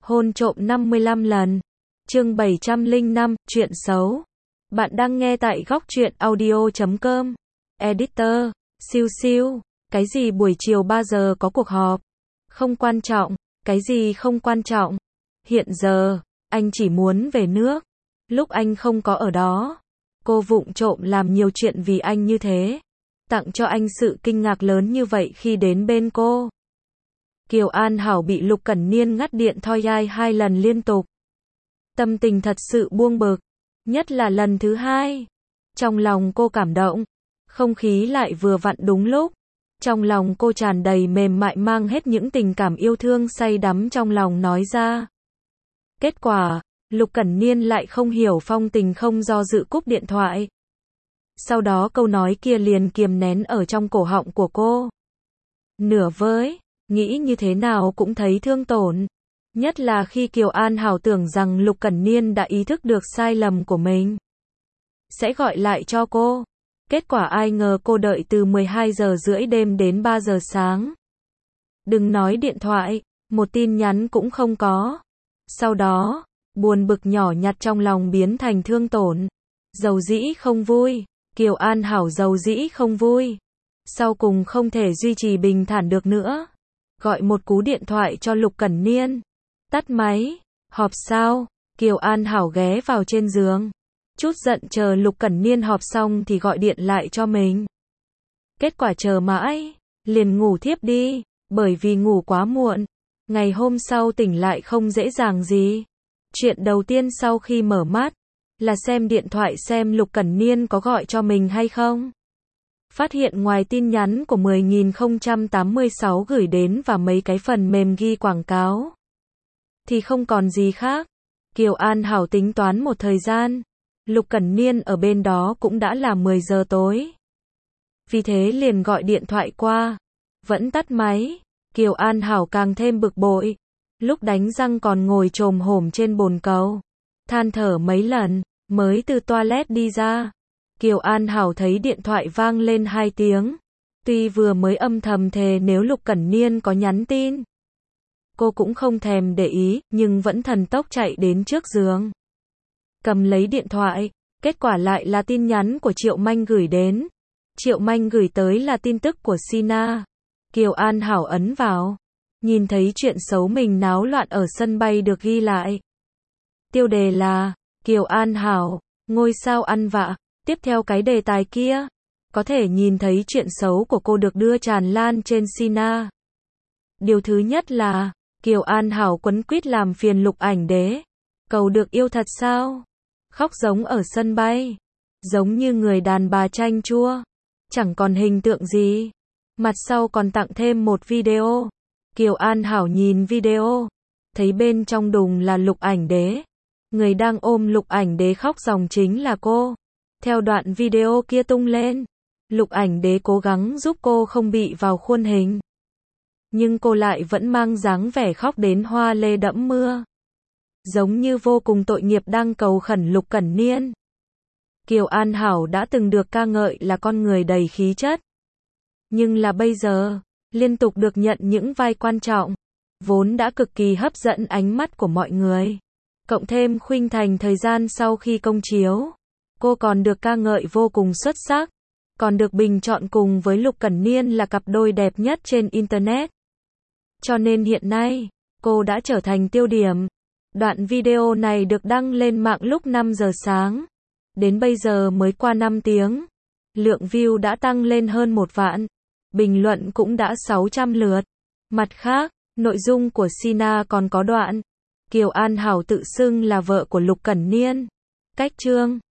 Hôn trộm 55 lần. Chương 705, chuyện xấu. Bạn đang nghe tại góc truyện audio.com. Editor, siêu siêu. Cái gì buổi chiều 3 giờ có cuộc họp? Không quan trọng. Cái gì không quan trọng? Hiện giờ, anh chỉ muốn về nước. Lúc anh không có ở đó, cô vụng trộm làm nhiều chuyện vì anh như thế. Tặng cho anh sự kinh ngạc lớn như vậy khi đến bên cô. Kiều An Hảo bị Lục Cẩn Niên ngắt điện thoại 2 lần liên tục. Tâm tình thật sự buông bực, nhất là lần thứ 2. Trong lòng cô cảm động, không khí lại vừa vặn đúng lúc. Trong lòng cô tràn đầy mềm mại mang hết những tình cảm yêu thương say đắm trong lòng nói ra. Kết quả, Lục Cẩn Niên lại không hiểu phong tình không do dự cúp điện thoại. Sau đó câu nói kia liền kiềm nén ở trong cổ họng của cô. Nửa với, nghĩ như thế nào cũng thấy thương tổn. Nhất là khi Kiều An Hảo tưởng rằng Lục Cẩn Niên đã ý thức được sai lầm của mình. Sẽ gọi lại cho cô. Kết quả ai ngờ cô đợi từ 12 giờ rưỡi đêm đến 3 giờ sáng. Đừng nói điện thoại, một tin nhắn cũng không có. Sau đó, buồn bực nhỏ nhặt trong lòng biến thành thương tổn. Dầu dĩ không vui, Kiều An Hảo dầu dĩ không vui. Sau cùng không thể duy trì bình thản được nữa. Gọi một cú điện thoại cho Lục Cẩn Niên. Tắt máy. Họp sao? Kiều An Hảo ghé vào trên giường. Chút giận chờ Lục Cẩn Niên họp xong thì gọi điện lại cho mình. Kết quả chờ mãi, liền ngủ thiếp đi, bởi vì ngủ quá muộn. Ngày hôm sau tỉnh lại không dễ dàng gì. Chuyện đầu tiên sau khi mở mắt, là xem điện thoại xem Lục Cẩn Niên có gọi cho mình hay không. Phát hiện ngoài tin nhắn của 10.086 gửi đến và mấy cái phần mềm ghi quảng cáo, thì không còn gì khác. Kiều An Hảo tính toán một thời gian. Lục Cẩn Niên ở bên đó cũng đã là 10 giờ tối. Vì thế liền gọi điện thoại qua. Vẫn tắt máy. Kiều An Hảo càng thêm bực bội. Lúc đánh răng còn ngồi chồm hổm trên bồn cầu. Than thở mấy lần, mới từ toilet đi ra. Kiều An Hảo thấy điện thoại vang lên 2 tiếng. Tuy vừa mới âm thầm thề nếu Lục Cẩn Niên có nhắn tin, cô cũng không thèm để ý, nhưng vẫn thần tốc chạy đến trước giường. Cầm lấy điện thoại, kết quả lại là tin nhắn của Triệu Manh gửi đến. Triệu Manh gửi tới là tin tức của Sina. Kiều An Hảo ấn vào, nhìn thấy chuyện xấu mình náo loạn ở sân bay được ghi lại. Tiêu đề là, Kiều An Hảo, ngôi sao ăn vạ. Tiếp theo cái đề tài kia, có thể nhìn thấy chuyện xấu của cô được đưa tràn lan trên Sina. Điều thứ nhất là, Kiều An Hảo quấn quýt làm phiền Lục Ảnh Đế. Cầu được yêu thật sao? Khóc giống ở sân bay. Giống như người đàn bà chanh chua. Chẳng còn hình tượng gì. Mặt sau còn tặng thêm một video. Kiều An Hảo nhìn video, thấy bên trong đùng là Lục Ảnh Đế. Người đang ôm Lục Ảnh Đế khóc ròng chính là cô. Theo đoạn video kia tung lên, Lục Ảnh Đế cố gắng giúp cô không bị vào khuôn hình. Nhưng cô lại vẫn mang dáng vẻ khóc đến hoa lê đẫm mưa. Giống như vô cùng tội nghiệp đang cầu khẩn Lục Cẩn Niên. Kiều An Hảo đã từng được ca ngợi là con người đầy khí chất. Nhưng là bây giờ, liên tục được nhận những vai quan trọng, vốn đã cực kỳ hấp dẫn ánh mắt của mọi người. Cộng thêm khuynh thành thời gian sau khi công chiếu, cô còn được ca ngợi vô cùng xuất sắc. Còn được bình chọn cùng với Lục Cẩn Niên là cặp đôi đẹp nhất trên Internet. Cho nên hiện nay, cô đã trở thành tiêu điểm. Đoạn video này được đăng lên mạng lúc 5 giờ sáng. Đến bây giờ mới qua 5 tiếng. Lượng view đã tăng lên hơn 1 vạn. Bình luận cũng đã 600 lượt. Mặt khác, nội dung của Sina còn có đoạn Kiều An Hảo tự xưng là vợ của Lục Cẩn Niên. Cách chương